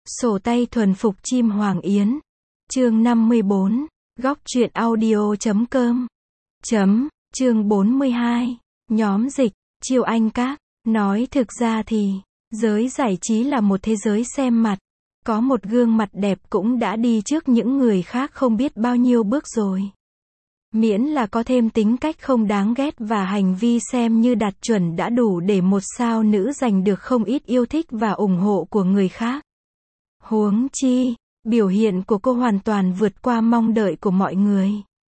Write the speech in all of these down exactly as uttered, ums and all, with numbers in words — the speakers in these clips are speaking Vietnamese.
Sổ tay thuần phục chim hoàng yến. Chương năm mươi bốn. Góc truyện audio chấm com. Chấm, chương bốn mươi hai. Nhóm dịch, Chiêu Anh Các. Nói thực ra thì, giới giải trí là một thế giới xem mặt. Có một gương mặt đẹp cũng đã đi trước những người khác không biết bao nhiêu bước rồi. Miễn là có thêm tính cách không đáng ghét và hành vi xem như đạt chuẩn đã đủ để một sao nữ giành được không ít yêu thích và ủng hộ của người khác. Huống chi, biểu hiện của cô hoàn toàn vượt qua mong đợi của mọi người.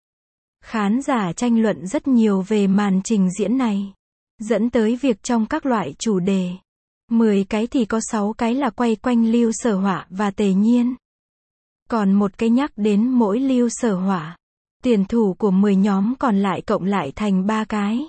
Khán giả tranh luận rất nhiều về màn trình diễn này, dẫn tới việc trong các loại chủ đề, mười cái thì có sáu cái là quay quanh Lưu Sở Họa và Tề Nhiên. Còn một cái nhắc đến mỗi Lưu Sở Họa. Tuyển thủ của mười nhóm còn lại cộng lại thành ba cái.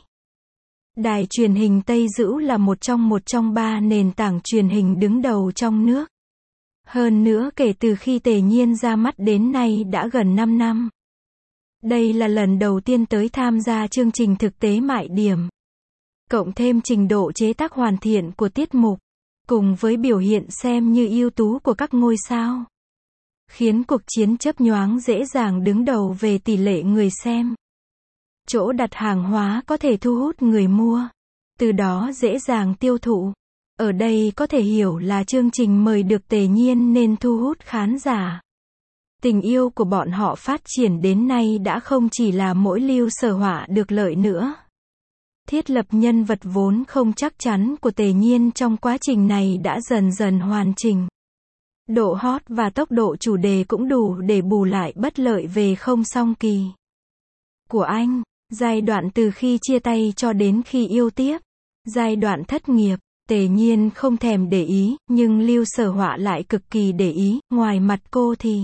Đài truyền hình Tây Dữ là một trong một trong ba nền tảng truyền hình đứng đầu trong nước. Hơn nữa kể từ khi Tề Nhiên ra mắt đến nay đã gần năm năm. Đây là lần đầu tiên tới tham gia chương trình thực tế mại điểm. Cộng thêm trình độ chế tác hoàn thiện của tiết mục, cùng với biểu hiện xem như ưu tú của các ngôi sao, khiến cuộc chiến chớp nhoáng dễ dàng đứng đầu về tỷ lệ người xem. Chỗ đặt hàng hóa có thể thu hút người mua, từ đó dễ dàng tiêu thụ. Ở đây có thể hiểu là chương trình mời được Tề Nhiên nên thu hút khán giả. Tình yêu của bọn họ phát triển đến nay đã không chỉ là mỗi Lưu Sở Họa được lợi nữa. Thiết lập nhân vật vốn không chắc chắn của Tề Nhiên trong quá trình này đã dần dần hoàn chỉnh. Độ hot và tốc độ chủ đề cũng đủ để bù lại bất lợi về không song kỳ của anh. Giai đoạn từ khi chia tay cho đến khi yêu tiếp, giai đoạn thất nghiệp, Tề Nhiên không thèm để ý, nhưng Lưu Sở Họa lại cực kỳ để ý. Ngoài mặt cô thì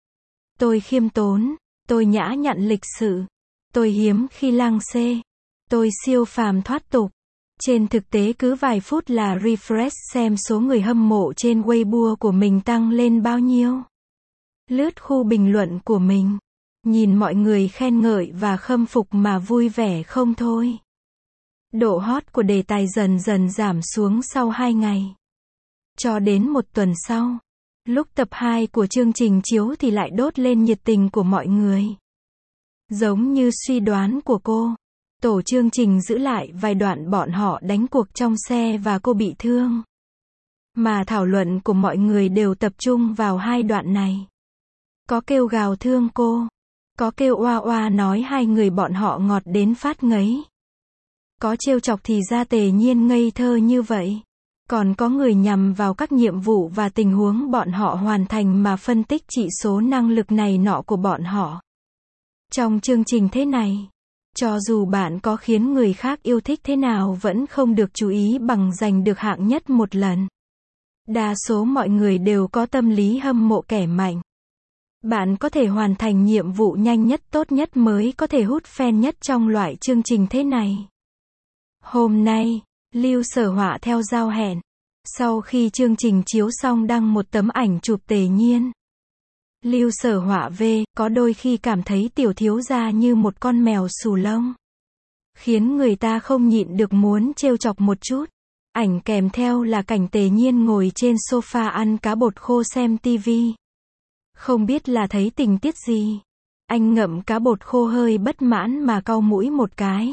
tôi khiêm tốn, tôi nhã nhặn lịch sự, tôi hiếm khi lăng xê, tôi siêu phàm thoát tục. Trên thực tế cứ vài phút là refresh xem số người hâm mộ trên Weibo của mình tăng lên bao nhiêu. Lướt khu bình luận của mình, nhìn mọi người khen ngợi và khâm phục mà vui vẻ không thôi. Độ hot của đề tài dần dần giảm xuống sau hai ngày. Cho đến một tuần sau, lúc tập hai của chương trình chiếu thì lại đốt lên nhiệt tình của mọi người. Giống như suy đoán của cô, tổ chương trình giữ lại vài đoạn bọn họ đánh cuộc trong xe và cô bị thương. Mà thảo luận của mọi người đều tập trung vào hai đoạn này. Có kêu gào thương cô, có kêu oa oa nói hai người bọn họ ngọt đến phát ngấy. Có trêu chọc thì ra Tề Nhiên ngây thơ như vậy. Còn có người nhằm vào các nhiệm vụ và tình huống bọn họ hoàn thành mà phân tích chỉ số năng lực này nọ của bọn họ. Trong chương trình thế này, cho dù bạn có khiến người khác yêu thích thế nào vẫn không được chú ý bằng giành được hạng nhất một lần. Đa số mọi người đều có tâm lý hâm mộ kẻ mạnh. Bạn có thể hoàn thành nhiệm vụ nhanh nhất tốt nhất mới có thể hút fan nhất trong loại chương trình thế này. Hôm nay, Lưu Sở Họa theo giao hẹn, sau khi chương trình chiếu xong đăng một tấm ảnh chụp Tề Nhiên. Lưu Sở Họa về, có đôi khi cảm thấy tiểu thiếu gia như một con mèo xù lông, khiến người ta không nhịn được muốn trêu chọc một chút. Ảnh kèm theo là cảnh Tề Nhiên ngồi trên sofa ăn cá bột khô xem tivi. Không biết là thấy tình tiết gì, anh ngậm cá bột khô hơi bất mãn mà cau mũi một cái.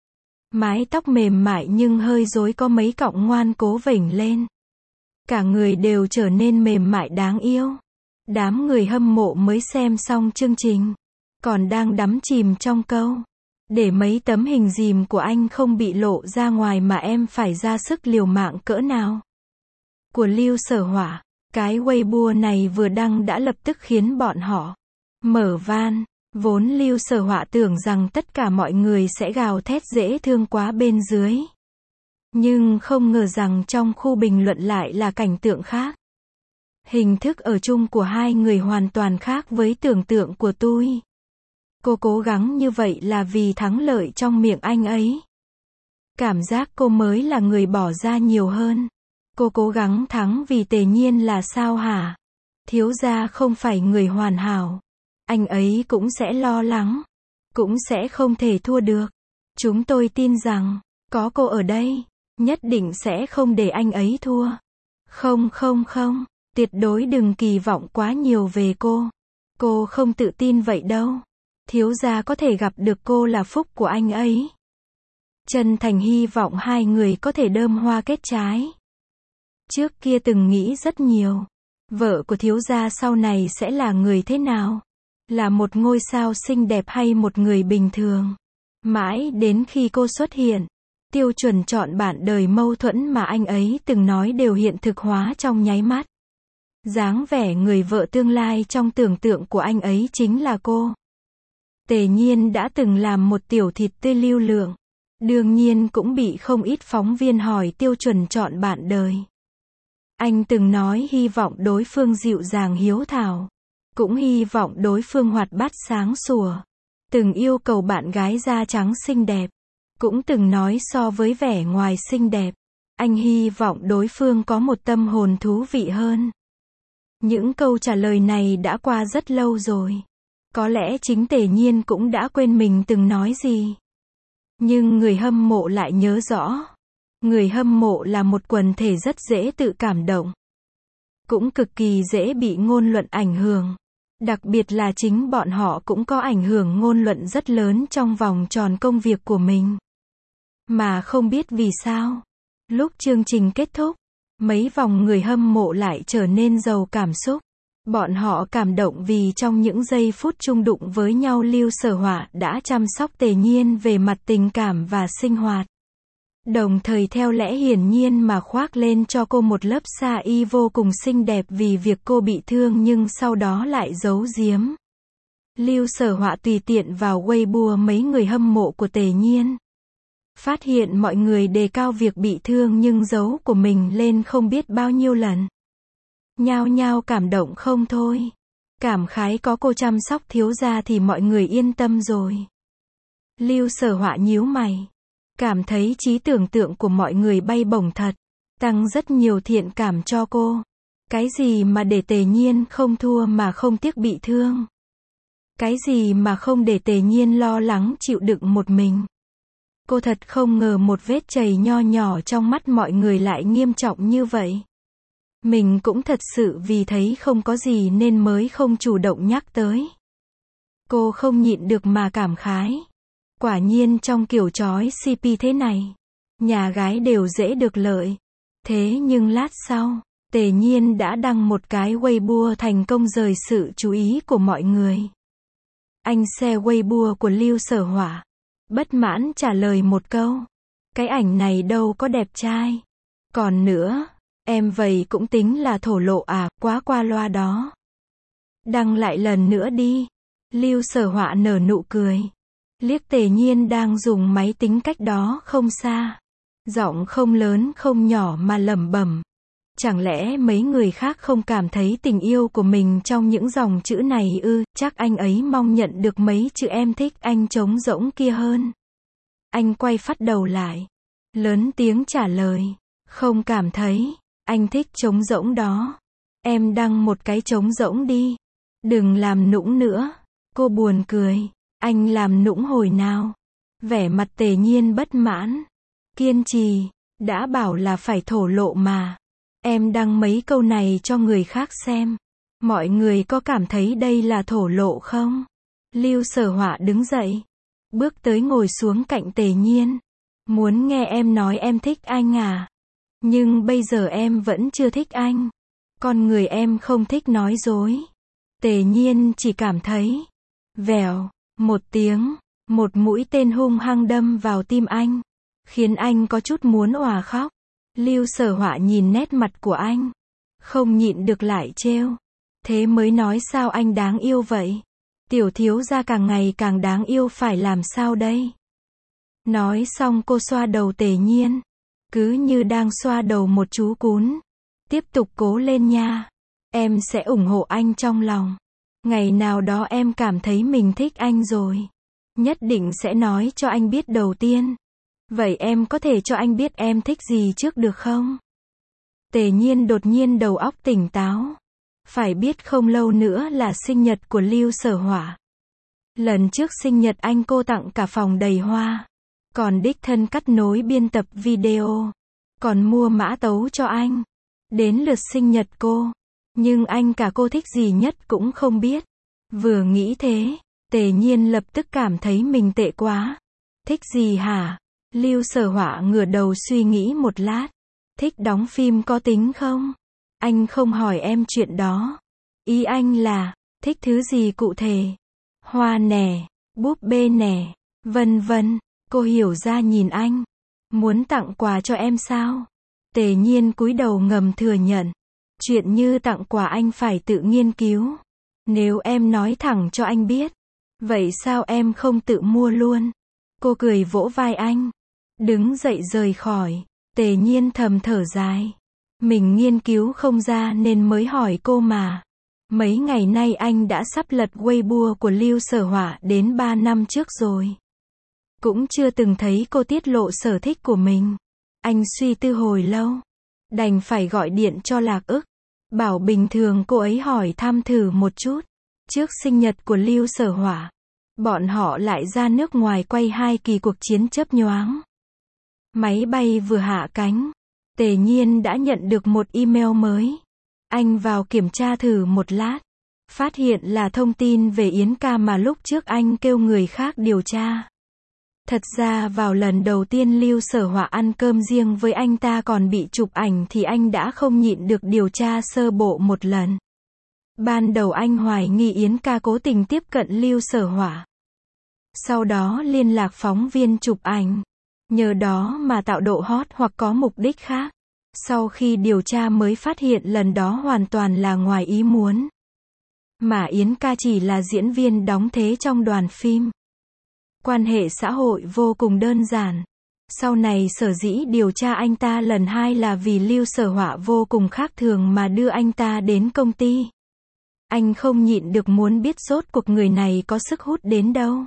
Mái tóc mềm mại nhưng hơi rối có mấy cọng ngoan cố vểnh lên. Cả người đều trở nên mềm mại đáng yêu. Đám người hâm mộ mới xem xong chương trình, còn đang đắm chìm trong câu, để mấy tấm hình dìm của anh không bị lộ ra ngoài mà em phải ra sức liều mạng cỡ nào. Của Lưu Sở Họa, cái Weibo này vừa đăng đã lập tức khiến bọn họ mở van. Vốn Lưu Sở Họa tưởng rằng tất cả mọi người sẽ gào thét dễ thương quá bên dưới. Nhưng không ngờ rằng trong khu bình luận lại là cảnh tượng khác. Hình thức ở chung của hai người hoàn toàn khác với tưởng tượng của tôi. Cô cố gắng như vậy là vì thắng lợi trong miệng anh ấy. Cảm giác cô mới là người bỏ ra nhiều hơn. Cô cố gắng thắng vì Tề Nhiên là sao hả? Thiếu gia không phải người hoàn hảo. Anh ấy cũng sẽ lo lắng, cũng sẽ không thể thua được. Chúng tôi tin rằng, có cô ở đây, nhất định sẽ không để anh ấy thua. Không không không, Tuyệt đối đừng kỳ vọng quá nhiều về cô. Cô không tự tin vậy đâu. Thiếu gia có thể gặp được cô là phúc của anh ấy. Chân thành hy vọng hai người có thể đơm hoa kết trái. Trước kia từng nghĩ rất nhiều. Vợ của thiếu gia sau này sẽ là người thế nào? Là một ngôi sao xinh đẹp hay một người bình thường? Mãi đến khi cô xuất hiện, tiêu chuẩn chọn bạn đời mâu thuẫn mà anh ấy từng nói đều hiện thực hóa trong nháy mắt. Dáng vẻ người vợ tương lai trong tưởng tượng của anh ấy chính là cô. Tề Nhiên đã từng làm một tiểu thịt tươi lưu lượng. Đương nhiên cũng bị không ít phóng viên hỏi tiêu chuẩn chọn bạn đời. Anh từng nói hy vọng đối phương dịu dàng hiếu thảo. Cũng hy vọng đối phương hoạt bát sáng sủa. Từng yêu cầu bạn gái da trắng xinh đẹp. Cũng từng nói so với vẻ ngoài xinh đẹp, anh hy vọng đối phương có một tâm hồn thú vị hơn. Những câu trả lời này đã qua rất lâu rồi. Có lẽ chính Tề Nhiên cũng đã quên mình từng nói gì. Nhưng người hâm mộ lại nhớ rõ. Người hâm mộ là một quần thể rất dễ tự cảm động. Cũng cực kỳ dễ bị ngôn luận ảnh hưởng. Đặc biệt là chính bọn họ cũng có ảnh hưởng ngôn luận rất lớn trong vòng tròn công việc của mình. Mà không biết vì sao. Lúc chương trình kết thúc, mấy vòng người hâm mộ lại trở nên giàu cảm xúc. Bọn họ cảm động vì trong những giây phút chung đụng với nhau Lưu Sở Họa đã chăm sóc Tề Nhiên về mặt tình cảm và sinh hoạt. Đồng thời theo lẽ hiển nhiên mà khoác lên cho cô một lớp sa y vô cùng xinh đẹp vì việc cô bị thương nhưng sau đó lại giấu giếm. Lưu Sở Họa tùy tiện vào Weibo mấy người hâm mộ của Tề Nhiên. Phát hiện mọi người đề cao việc bị thương nhưng giấu của mình lên không biết bao nhiêu lần. Nhao nhao cảm động không thôi. Cảm khái có cô chăm sóc thiếu gia thì mọi người yên tâm rồi. Lưu Sở Họa nhíu mày. Cảm thấy trí tưởng tượng của mọi người bay bổng thật. Tăng rất nhiều thiện cảm cho cô. Cái gì mà để Tề Nhiên không thua mà không tiếc bị thương. Cái gì mà không để Tề Nhiên lo lắng chịu đựng một mình. Cô thật không ngờ một vết chày nho nhỏ trong mắt mọi người lại nghiêm trọng như vậy. Mình cũng thật sự vì thấy không có gì nên mới không chủ động nhắc tới. Cô không nhịn được mà cảm khái. Quả nhiên trong kiểu chói xê pê thế này, nhà gái đều dễ được lợi. Thế nhưng lát sau, Tề Nhiên đã đăng một cái Weibo thành công rời sự chú ý của mọi người. Anh share Weibo của Lưu Sở Họa. Bất mãn trả lời một câu. Cái ảnh này đâu có đẹp trai. Còn nữa, em vậy cũng tính là thổ lộ à, quá qua loa đó. Đăng lại lần nữa đi. Lưu Sở Họa nở nụ cười. Liếc Tề Nhiên đang dùng máy tính cách đó không xa. Giọng không lớn không nhỏ mà lẩm bẩm. Chẳng lẽ mấy người khác không cảm thấy tình yêu của mình trong những dòng chữ này ư? Chắc anh ấy mong nhận được mấy chữ em thích anh trống rỗng kia hơn. Anh quay phát đầu lại. Lớn tiếng trả lời. Không cảm thấy. Anh thích trống rỗng đó. Em đăng một cái trống rỗng đi. Đừng làm nũng nữa. Cô buồn cười. Anh làm nũng hồi nào? Vẻ mặt Tề Nhiên bất mãn. Kiên trì. Đã bảo là phải thổ lộ mà. Em đăng mấy câu này cho người khác xem. Mọi người có cảm thấy đây là thổ lộ không? Lưu Sở Họa đứng dậy. Bước tới ngồi xuống cạnh Tề Nhiên. Muốn nghe em nói em thích anh à? Nhưng bây giờ em vẫn chưa thích anh. Con người em không thích nói dối. Tề Nhiên chỉ cảm thấy. Vèo. Một tiếng. Một mũi tên hung hăng đâm vào tim anh. Khiến anh có chút muốn òa khóc. Lưu Sở Họa nhìn nét mặt của anh. Không nhịn được lại trêu. Thế mới nói sao anh đáng yêu vậy? Tiểu thiếu gia càng ngày càng đáng yêu phải làm sao đây? Nói xong cô xoa đầu Tề Nhiên. Cứ như đang xoa đầu một chú cún. Tiếp tục cố lên nha. Em sẽ ủng hộ anh trong lòng. Ngày nào đó em cảm thấy mình thích anh rồi. Nhất định sẽ nói cho anh biết đầu tiên. Vậy em có thể cho anh biết em thích gì trước được không? Tề Nhiên đột nhiên đầu óc tỉnh táo. Phải biết không lâu nữa là sinh nhật của Lưu Sở Họa. Lần trước sinh nhật anh cô tặng cả phòng đầy hoa. Còn đích thân cắt nối biên tập video. Còn mua mã tấu cho anh. Đến lượt sinh nhật cô. Nhưng anh cả cô thích gì nhất cũng không biết. Vừa nghĩ thế, Tề Nhiên lập tức cảm thấy mình tệ quá. Thích gì hả? Lưu Sở Họa ngửa đầu suy nghĩ một lát. Thích đóng phim có tính không? Anh không hỏi em chuyện đó. Ý anh là, thích thứ gì cụ thể? Hoa nè, búp bê nè, vân vân. Cô hiểu ra nhìn anh. Muốn tặng quà cho em sao? Tề Nhiên cúi đầu ngầm thừa nhận. Chuyện như tặng quà anh phải tự nghiên cứu. Nếu em nói thẳng cho anh biết, vậy sao em không tự mua luôn? Cô cười vỗ vai anh. Đứng dậy rời khỏi. Tề Nhiên thầm thở dài. Mình nghiên cứu không ra nên mới hỏi cô mà. Mấy ngày nay anh đã sắp lật Weibo của Lưu Sở Họa đến ba năm trước rồi. Cũng chưa từng thấy cô tiết lộ sở thích của mình. Anh suy tư hồi lâu. Đành phải gọi điện cho Lạc Ức. Bảo bình thường cô ấy hỏi thăm thử một chút. Trước sinh nhật của Lưu Sở Họa, bọn họ lại ra nước ngoài quay hai kỳ cuộc chiến chớp nhoáng. Máy bay vừa hạ cánh, Tề Nhiên đã nhận được một email mới. Anh vào kiểm tra thử một lát. Phát hiện là thông tin về Yến ca mà lúc trước anh kêu người khác điều tra. Thật ra vào lần đầu tiên Lưu Sở Họa ăn cơm riêng với anh ta còn bị chụp ảnh thì anh đã không nhịn được điều tra sơ bộ một lần. Ban đầu anh hoài nghi Yến ca cố tình tiếp cận Lưu Sở Họa. Sau đó liên lạc phóng viên chụp ảnh. Nhờ đó mà tạo độ hot hoặc có mục đích khác. Sau khi điều tra mới phát hiện lần đó hoàn toàn là ngoài ý muốn. Mà Yến ca chỉ là diễn viên đóng thế trong đoàn phim. Quan hệ xã hội vô cùng đơn giản. Sau này sở dĩ điều tra anh ta lần hai là vì Lưu Sở Họa vô cùng khác thường mà đưa anh ta đến công ty. Anh không nhịn được muốn biết rốt cuộc người này có sức hút đến đâu.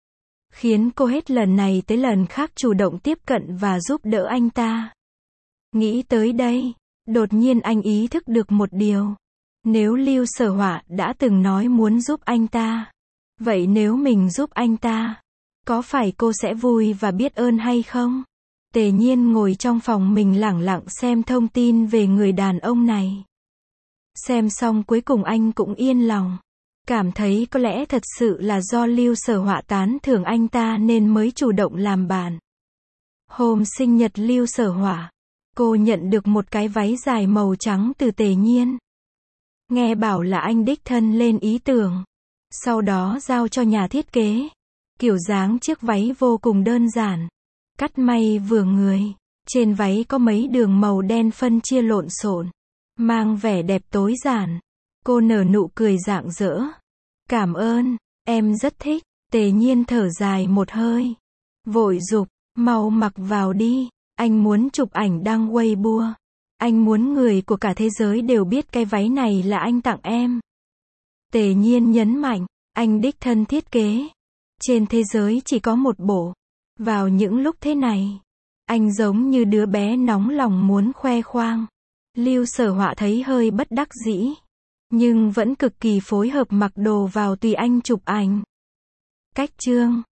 Khiến cô hết lần này tới lần khác chủ động tiếp cận và giúp đỡ anh ta. Nghĩ tới đây, đột nhiên anh ý thức được một điều. Nếu Lưu Sở Họa đã từng nói muốn giúp anh ta, vậy nếu mình giúp anh ta, có phải cô sẽ vui và biết ơn hay không? Tề Nhiên ngồi trong phòng mình lẳng lặng xem thông tin về người đàn ông này. Xem xong cuối cùng anh cũng yên lòng. Cảm thấy có lẽ thật sự là do Lưu Sở Họa tán thưởng anh ta nên mới chủ động làm bạn. Hôm sinh nhật Lưu Sở Họa, cô nhận được một cái váy dài màu trắng từ Tề Nhiên. Nghe bảo là anh đích thân lên ý tưởng. Sau đó giao cho nhà thiết kế. Kiểu dáng chiếc váy vô cùng đơn giản. Cắt may vừa người. Trên váy có mấy đường màu đen phân chia lộn xộn. Mang vẻ đẹp tối giản. Cô nở nụ cười rạng rỡ. Cảm ơn, em rất thích. Tề Nhiên thở dài một hơi. Vội giục, mau mặc vào đi. Anh muốn chụp ảnh đăng Weibo. Anh muốn người của cả thế giới đều biết cái váy này là anh tặng em. Tề Nhiên nhấn mạnh, anh đích thân thiết kế. Trên thế giới chỉ có một bộ. Vào những lúc thế này, anh giống như đứa bé nóng lòng muốn khoe khoang. Lưu Sở Họa thấy hơi bất đắc dĩ, nhưng vẫn cực kỳ phối hợp mặc đồ vào tùy anh chụp ảnh. Cách chương